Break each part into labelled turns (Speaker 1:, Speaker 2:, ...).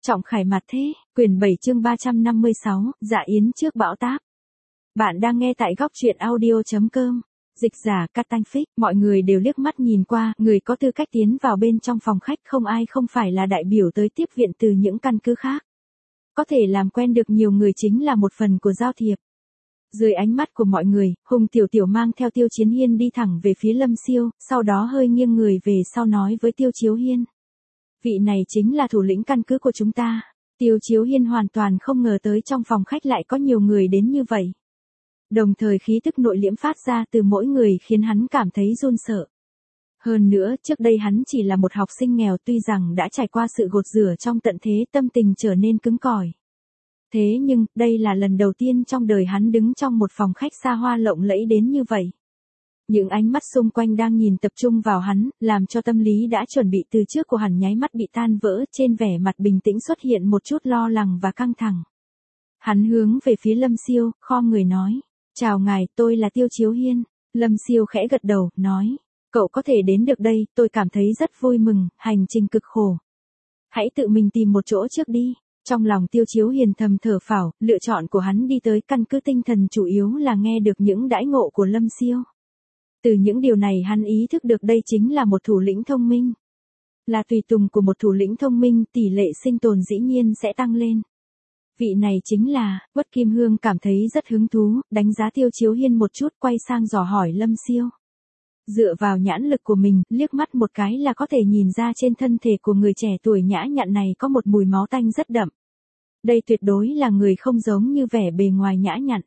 Speaker 1: Trọng khải mặt thế, quyển 7 chương 356, dạ yến trước bão táp. Bạn đang nghe tại góc truyện audio.com. Dịch giả Cát Tanh Phích, mọi người đều liếc mắt nhìn qua, người có tư cách tiến vào bên trong phòng khách không ai không phải là đại biểu tới tiếp viện từ những căn cứ khác. Có thể làm quen được nhiều người chính là một phần của giao thiệp. Dưới ánh mắt của mọi người, Hùng Tiểu Tiểu mang theo Tiêu Chiến Hiên đi thẳng về phía Lâm Siêu, sau đó hơi nghiêng người về sau nói với Tiêu Chiếu Hiên. Vị này chính là thủ lĩnh căn cứ của chúng ta. Tiêu Chiếu Hiên hoàn toàn không ngờ tới trong phòng khách lại có nhiều người đến như vậy. Đồng thời khí tức nội liễm phát ra từ mỗi người khiến hắn cảm thấy run sợ. Hơn nữa, trước đây hắn chỉ là một học sinh nghèo tuy rằng đã trải qua sự gột rửa trong tận thế, tâm tình trở nên cứng cỏi. Thế nhưng, đây là lần đầu tiên trong đời hắn đứng trong một phòng khách xa hoa lộng lẫy đến như vậy. Những ánh mắt xung quanh đang nhìn tập trung vào hắn, làm cho tâm lý đã chuẩn bị từ trước của hắn nháy mắt bị tan vỡ, trên vẻ mặt bình tĩnh xuất hiện một chút lo lắng và căng thẳng. Hắn hướng về phía Lâm Siêu, khom người nói, chào ngài, tôi là Tiêu Chiếu Hiên. Lâm Siêu khẽ gật đầu, nói, cậu có thể đến được đây, tôi cảm thấy rất vui mừng, hành trình cực khổ. Hãy tự mình tìm một chỗ trước đi. Trong lòng Tiêu Chiếu Hiền thầm thở phào, lựa chọn của hắn đi tới căn cứ tinh thần chủ yếu là nghe được những đãi ngộ của Lâm Siêu. Từ những điều này hắn ý thức được đây chính là một thủ lĩnh thông minh. Là tùy tùng của một thủ lĩnh thông minh, tỷ lệ sinh tồn dĩ nhiên sẽ tăng lên. Vị này chính là, Uất Kim Hương cảm thấy rất hứng thú, đánh giá Tiêu Chiếu Hiên một chút, quay sang dò hỏi Lâm Siêu. Dựa vào nhãn lực của mình, liếc mắt một cái là có thể nhìn ra trên thân thể của người trẻ tuổi nhã nhặn này có một mùi máu tanh rất đậm. Đây tuyệt đối là người không giống như vẻ bề ngoài nhã nhặn.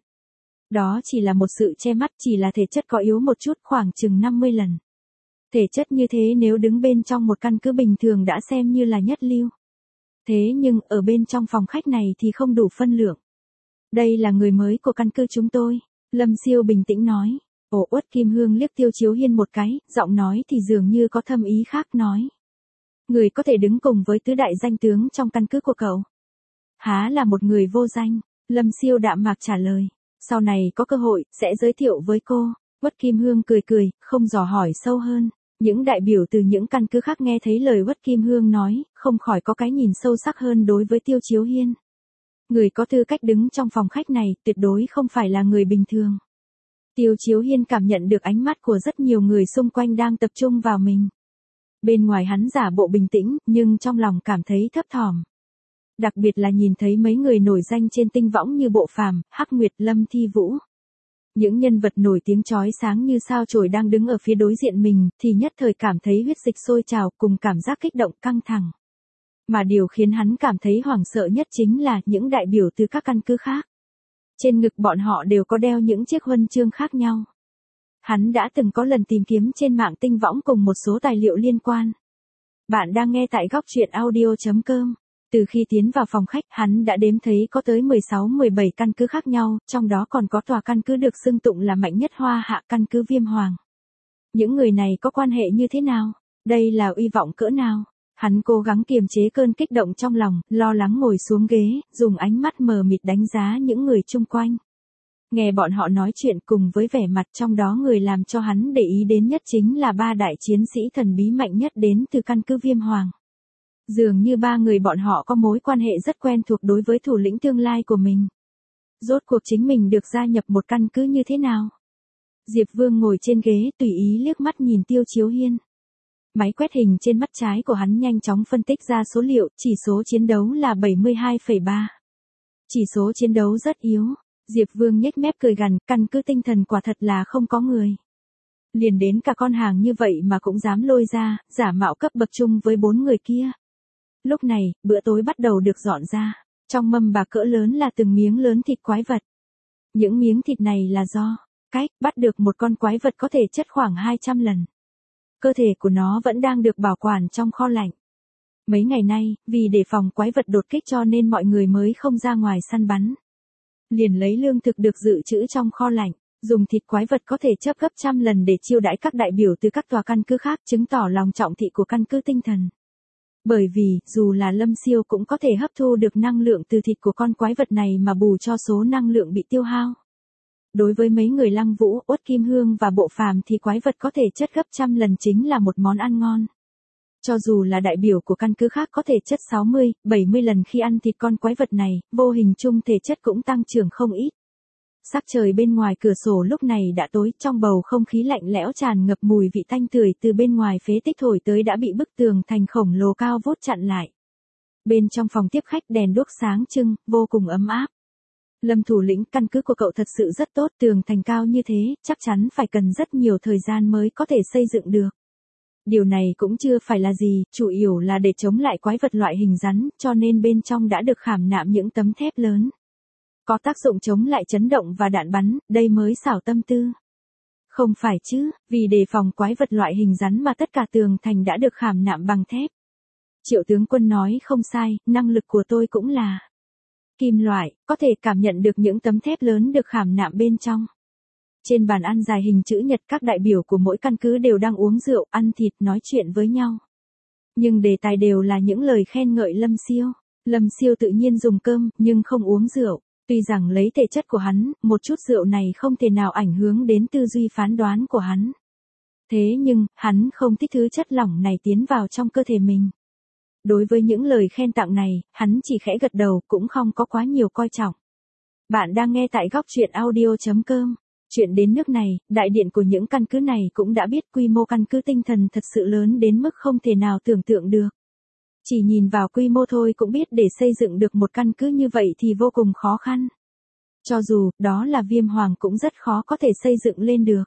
Speaker 1: Đó chỉ là một sự che mắt, chỉ là thể chất có yếu một chút, khoảng chừng 50 lần. Thể chất như thế nếu đứng bên trong một căn cứ bình thường đã xem như là nhất lưu. Thế nhưng, ở bên trong phòng khách này thì không đủ phân lượng. Đây là người mới của căn cứ chúng tôi. Lâm Siêu bình tĩnh nói. Uất Kim Hương liếc Tiêu Chiếu Hiên một cái, giọng nói thì dường như có thâm ý khác nói. Người có thể đứng cùng với tứ đại danh tướng trong căn cứ của cậu. Há là một người vô danh. Lâm Siêu đạm mạc trả lời. Sau này có cơ hội, sẽ giới thiệu với cô. Uất Kim Hương cười cười, không dò hỏi sâu hơn. Những đại biểu từ những căn cứ khác nghe thấy lời Uất Kim Hương nói, không khỏi có cái nhìn sâu sắc hơn đối với Tiêu Chiếu Hiên. Người có tư cách đứng trong phòng khách này, tuyệt đối không phải là người bình thường. Tiêu Chiếu Hiên cảm nhận được ánh mắt của rất nhiều người xung quanh đang tập trung vào mình. Bên ngoài hắn giả bộ bình tĩnh, nhưng trong lòng cảm thấy thấp thỏm. Đặc biệt là nhìn thấy mấy người nổi danh trên tinh võng như Bộ Phàm, Hắc Nguyệt, Lâm Thi Vũ. Những nhân vật nổi tiếng chói sáng như sao chổi đang đứng ở phía đối diện mình, thì nhất thời cảm thấy huyết dịch sôi trào cùng cảm giác kích động căng thẳng. Mà điều khiến hắn cảm thấy hoảng sợ nhất chính là những đại biểu từ các căn cứ khác. Trên ngực bọn họ đều có đeo những chiếc huân chương khác nhau. Hắn đã từng có lần tìm kiếm trên mạng tinh võng cùng một số tài liệu liên quan. Bạn đang nghe tại góc truyện audio.com. Từ khi tiến vào phòng khách, hắn đã đếm thấy có tới 16-17 căn cứ khác nhau, trong đó còn có tòa căn cứ được xưng tụng là mạnh nhất Hoa Hạ, căn cứ Viêm Hoàng. Những người này có quan hệ như thế nào? Đây là uy vọng cỡ nào? Hắn cố gắng kiềm chế cơn kích động trong lòng, lo lắng ngồi xuống ghế, dùng ánh mắt mờ mịt đánh giá những người chung quanh. Nghe bọn họ nói chuyện cùng với vẻ mặt, trong đó người làm cho hắn để ý đến nhất chính là 3 đại chiến sĩ thần bí mạnh nhất đến từ căn cứ Viêm Hoàng. Dường như 3 người bọn họ có mối quan hệ rất quen thuộc đối với thủ lĩnh tương lai của mình. Rốt cuộc chính mình được gia nhập một căn cứ như thế nào? Diệp Vương ngồi trên ghế tùy ý liếc mắt nhìn Tiêu Chiếu Hiên. Máy quét hình trên mắt trái của hắn nhanh chóng phân tích ra số liệu, chỉ số chiến đấu là 72,3. Chỉ số chiến đấu rất yếu. Diệp Vương nhếch mép cười gằn, căn cứ tinh thần quả thật là không có người. Liền đến cả con hàng như vậy mà cũng dám lôi ra, giả mạo cấp bậc chung với 4 người kia. Lúc này, bữa tối bắt đầu được dọn ra. Trong mâm bạc cỡ lớn là từng miếng lớn thịt quái vật. Những miếng thịt này là do cách bắt được một con quái vật có thể chất khoảng 200 lần. Cơ thể của nó vẫn đang được bảo quản trong kho lạnh. Mấy ngày nay, vì đề phòng quái vật đột kích cho nên mọi người mới không ra ngoài săn bắn. Liền lấy lương thực được dự trữ trong kho lạnh, dùng thịt quái vật có thể chấp gấp trăm lần để chiêu đãi các đại biểu từ các tòa căn cứ khác, chứng tỏ lòng trọng thị của căn cứ tinh thần. Bởi vì, dù là Lâm Siêu cũng có thể hấp thu được năng lượng từ thịt của con quái vật này mà bù cho số năng lượng bị tiêu hao. Đối với mấy người Lăng Vũ, Uất Kim Hương và Bộ Phàm thì quái vật có thể chất gấp trăm lần chính là một món ăn ngon. Cho dù là đại biểu của căn cứ khác có thể chất 60, 70 lần khi ăn thịt con quái vật này, vô hình chung thể chất cũng tăng trưởng không ít. Sắc trời bên ngoài cửa sổ lúc này đã tối, trong bầu không khí lạnh lẽo tràn ngập mùi vị tanh tưởi từ bên ngoài phế tích thổi tới đã bị bức tường thành khổng lồ cao vút chặn lại. Bên trong phòng tiếp khách đèn đuốc sáng trưng, vô cùng ấm áp. Lâm thủ lĩnh, căn cứ của cậu thật sự rất tốt, tường thành cao như thế, chắc chắn phải cần rất nhiều thời gian mới có thể xây dựng được. Điều này cũng chưa phải là gì, chủ yếu là để chống lại quái vật loại hình rắn, cho nên bên trong đã được khảm nạm những tấm thép lớn. Có tác dụng chống lại chấn động và đạn bắn, đây mới xảo tâm tư. Không phải chứ, vì đề phòng quái vật loại hình rắn mà tất cả tường thành đã được khảm nạm bằng thép. Triệu tướng quân nói không sai, năng lực của tôi cũng là kim loại, có thể cảm nhận được những tấm thép lớn được khảm nạm bên trong. Trên bàn ăn dài hình chữ nhật, các đại biểu của mỗi căn cứ đều đang uống rượu, ăn thịt, nói chuyện với nhau. Nhưng đề tài đều là những lời khen ngợi Lâm Siêu. Lâm Siêu tự nhiên dùng cơm, nhưng không uống rượu. Tuy rằng lấy thể chất của hắn, một chút rượu này không thể nào ảnh hưởng đến tư duy phán đoán của hắn. Thế nhưng, hắn không thích thứ chất lỏng này tiến vào trong cơ thể mình. Đối với những lời khen tặng này, hắn chỉ khẽ gật đầu, cũng không có quá nhiều coi trọng. Bạn đang nghe tại góc truyện audio.com. Chuyện đến nước này, đại điện của những căn cứ này cũng đã biết quy mô căn cứ tinh thần thật sự lớn đến mức không thể nào tưởng tượng được. Chỉ nhìn vào quy mô thôi cũng biết để xây dựng được một căn cứ như vậy thì vô cùng khó khăn. Cho dù, đó là Viêm Hoàng cũng rất khó có thể xây dựng lên được.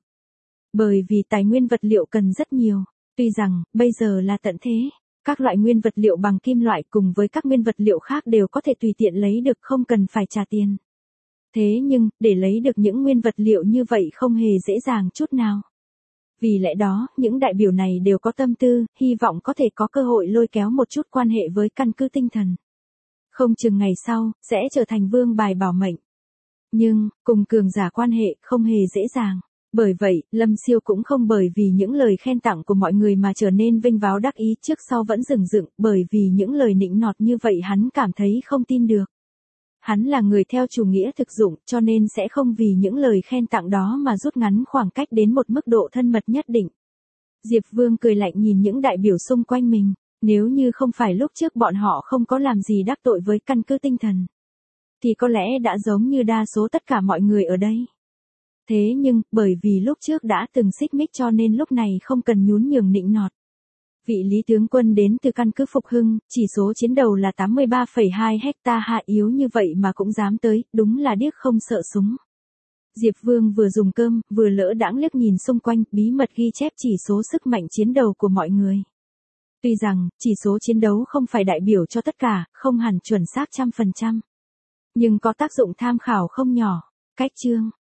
Speaker 1: Bởi vì tài nguyên vật liệu cần rất nhiều. Tuy rằng, bây giờ là tận thế. Các loại nguyên vật liệu bằng kim loại cùng với các nguyên vật liệu khác đều có thể tùy tiện lấy được, không cần phải trả tiền. Thế nhưng, để lấy được những nguyên vật liệu như vậy không hề dễ dàng chút nào. Vì lẽ đó, những đại biểu này đều có tâm tư, hy vọng có thể có cơ hội lôi kéo một chút quan hệ với căn cứ tinh thần. Không chừng ngày sau, sẽ trở thành vương bài bảo mệnh. Nhưng, cùng cường giả quan hệ không hề dễ dàng. Bởi vậy, Lâm Siêu cũng không bởi vì những lời khen tặng của mọi người mà trở nên vinh váo đắc ý, trước sau vẫn dửng dưng, bởi vì những lời nịnh nọt như vậy hắn cảm thấy không tin được. Hắn là người theo chủ nghĩa thực dụng, cho nên sẽ không vì những lời khen tặng đó mà rút ngắn khoảng cách đến một mức độ thân mật nhất định. Diệp Vương cười lạnh nhìn những đại biểu xung quanh mình, nếu như không phải lúc trước bọn họ không có làm gì đắc tội với căn cứ tinh thần, thì có lẽ đã giống như đa số tất cả mọi người ở đây. Thế nhưng, bởi vì lúc trước đã từng xích mích cho nên lúc này không cần nhún nhường nịnh nọt. Vị Lý tướng quân đến từ căn cứ Phục Hưng, chỉ số chiến đầu là 83,2 hecta hạ yếu như vậy mà cũng dám tới, đúng là điếc không sợ súng. Diệp Vương vừa dùng cơm, vừa lỡ đãng liếc nhìn xung quanh, bí mật ghi chép chỉ số sức mạnh chiến đầu của mọi người. Tuy rằng, chỉ số chiến đấu không phải đại biểu cho tất cả, không hẳn chuẩn xác 100%. Nhưng có tác dụng tham khảo không nhỏ. Cách chương.